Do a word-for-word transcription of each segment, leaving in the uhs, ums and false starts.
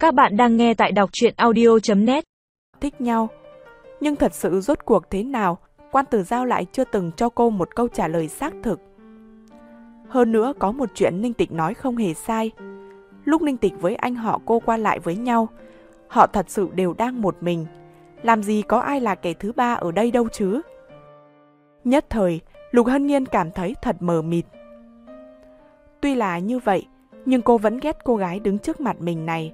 Các bạn đang nghe tại đọc truyện audio chấm net. Thích nhau. Nhưng thật sự rốt cuộc thế nào, Quan Tử Giao lại chưa từng cho cô một câu trả lời xác thực. Hơn nữa có một chuyện Ninh Tịch nói không hề sai. Lúc Ninh Tịch với anh họ cô qua lại với nhau, họ thật sự đều đang một mình. Làm gì có ai là kẻ thứ ba ở đây đâu chứ. Nhất thời, Lục Hân Nhiên cảm thấy thật mờ mịt. Tuy là như vậy, nhưng cô vẫn ghét cô gái đứng trước mặt mình này.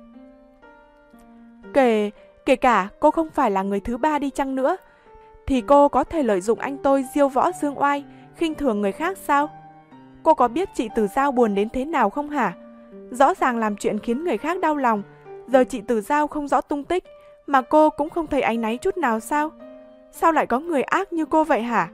Kể, kể cả cô không phải là người thứ ba đi chăng nữa, thì cô có thể lợi dụng anh tôi diêu võ dương oai, khinh thường người khác sao? Cô có biết chị Tử Giao buồn đến thế nào không hả? Rõ ràng làm chuyện khiến người khác đau lòng, giờ chị Tử Giao không rõ tung tích, mà cô cũng không thấy áy náy chút nào sao? Sao lại có người ác như cô vậy hả?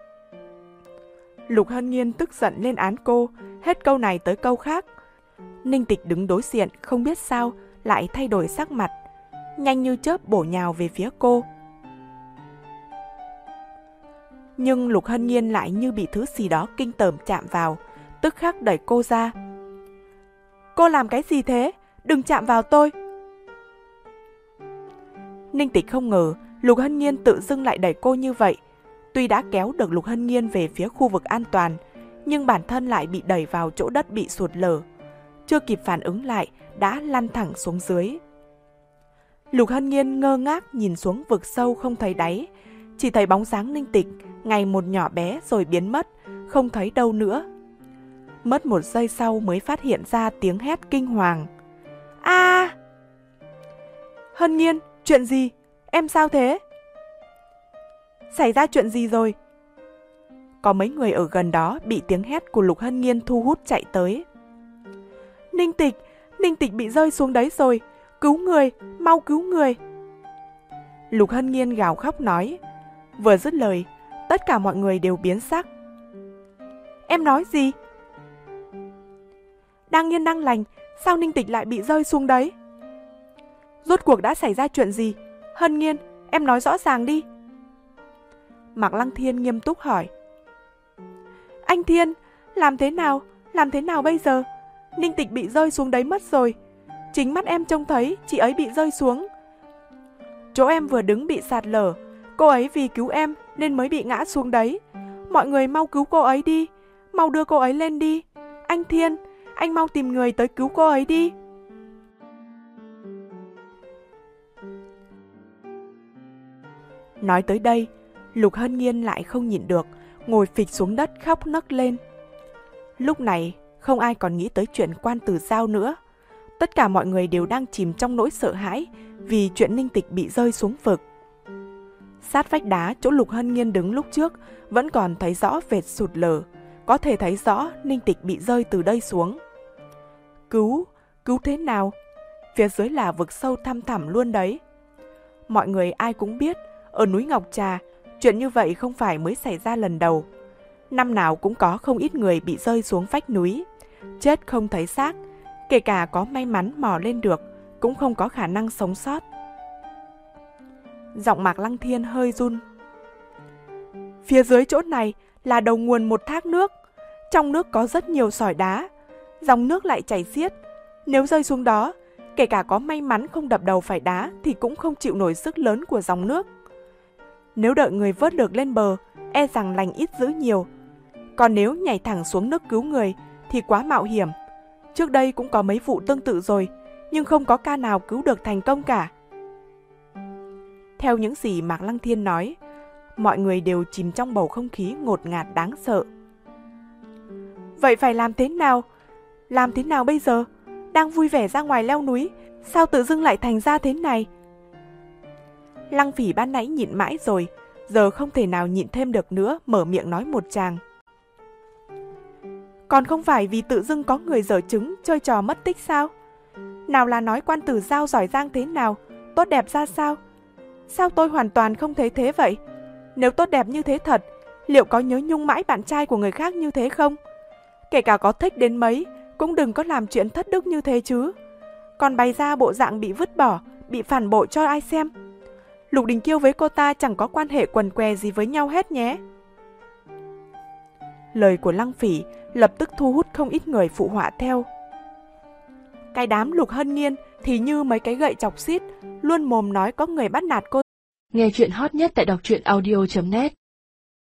Lục Hân Nhiên tức giận lên án cô, hết câu này tới câu khác. Ninh Tịch đứng đối diện, không biết sao, lại thay đổi sắc mặt, nhanh như chớp bổ nhào về phía cô. Nhưng Lục Hân Nhiên lại như bị thứ gì đó kinh tởm chạm vào, tức khắc đẩy cô ra. Cô làm cái gì thế? Đừng chạm vào tôi! Ninh Tịch không ngờ Lục Hân Nhiên tự dưng lại đẩy cô như vậy. Tuy đã kéo được Lục Hân Nhiên về phía khu vực an toàn, nhưng bản thân lại bị đẩy vào chỗ đất bị sụt lở. Chưa kịp phản ứng lại, đã lăn thẳng xuống dưới. Lục Hân Nhiên ngơ ngác nhìn xuống vực sâu không thấy đáy, chỉ thấy bóng dáng Ninh Tịch ngày một nhỏ bé rồi biến mất, không thấy đâu nữa. Mất một giây sau mới phát hiện ra tiếng hét kinh hoàng. A! À! Hân Nhiên, chuyện gì? Em sao thế? Xảy ra chuyện gì rồi? Có mấy người ở gần đó bị tiếng hét của Lục Hân Nhiên thu hút chạy tới. Ninh Tịch, Ninh Tịch bị rơi xuống đấy rồi, cứu người, mau cứu người. Lục Hân Nhiên gào khóc nói. Vừa dứt lời, tất cả mọi người đều biến sắc. Em nói gì? Đang yên đang lành, sao Ninh Tịch lại bị rơi xuống đấy? Rốt cuộc đã xảy ra chuyện gì? Hân Nhiên, em nói rõ ràng đi. Mạc Lăng Thiên nghiêm túc hỏi. Anh Thiên, làm thế nào? Làm thế nào bây giờ? Ninh Tịch bị rơi xuống đấy mất rồi. Chính mắt em trông thấy chị ấy bị rơi xuống. Chỗ em vừa đứng bị sạt lở, cô ấy vì cứu em nên mới bị ngã xuống đấy. Mọi người mau cứu cô ấy đi, mau đưa cô ấy lên đi. Anh Thiên, anh mau tìm người tới cứu cô ấy đi. Nói tới đây, Lục Hân Nhiên lại không nhịn được, ngồi phịch xuống đất khóc nấc lên. Lúc này, không ai còn nghĩ tới chuyện Quan Tử Giao nữa. Tất cả mọi người đều đang chìm trong nỗi sợ hãi vì chuyện Ninh Tịch bị rơi xuống vực. Sát vách đá chỗ Lục Hân Nhiên đứng lúc trước vẫn còn thấy rõ vệt sụt lở, có thể thấy rõ Ninh Tịch bị rơi từ đây xuống. Cứu, cứu thế nào? Phía dưới là vực sâu thăm thẳm luôn đấy. Mọi người ai cũng biết, ở núi Ngọc Trà, chuyện như vậy không phải mới xảy ra lần đầu. Năm nào cũng có không ít người bị rơi xuống vách núi, chết không thấy xác, kể cả có may mắn mò lên được, cũng không có khả năng sống sót. Giọng Mạc Lăng Thiên hơi run. Phía dưới chỗ này là đầu nguồn một thác nước, trong nước có rất nhiều sỏi đá, dòng nước lại chảy xiết. Nếu rơi xuống đó, kể cả có may mắn không đập đầu phải đá thì cũng không chịu nổi sức lớn của dòng nước. Nếu đợi người vớt được lên bờ, e rằng lành ít dữ nhiều. Còn nếu nhảy thẳng xuống nước cứu người thì quá mạo hiểm. Trước đây cũng có mấy vụ tương tự rồi, nhưng không có ca nào cứu được thành công cả. Theo những gì Mạc Lăng Thiên nói, mọi người đều chìm trong bầu không khí ngột ngạt đáng sợ. Vậy phải làm thế nào? Làm thế nào bây giờ? Đang vui vẻ ra ngoài leo núi, sao tự dưng lại thành ra thế này? Lăng Phỉ ban nãy nhịn mãi rồi, giờ không thể nào nhịn thêm được nữa, mở miệng nói một tràng. Còn không phải vì tự dưng có người dở trứng chơi trò mất tích sao? Nào là nói Quan Tử Giao giỏi giang thế nào, tốt đẹp ra sao? Sao tôi hoàn toàn không thấy thế vậy? Nếu tốt đẹp như thế thật, liệu có nhớ nhung mãi bạn trai của người khác như thế không? Kể cả có thích đến mấy, cũng đừng có làm chuyện thất đức như thế chứ. Còn bày ra bộ dạng bị vứt bỏ, bị phản bội cho ai xem. Lục Đình Kiêu với cô ta chẳng có quan hệ quần què gì với nhau hết nhé. Lời của Lăng Phỉ lập tức thu hút không ít người phụ họa theo. Cái đám Lục Hân Nhiên thì như mấy cái gậy chọc xít, luôn mồm nói có người bắt nạt cô. Nghe chuyện hot nhất tại đọc truyện audio chấm net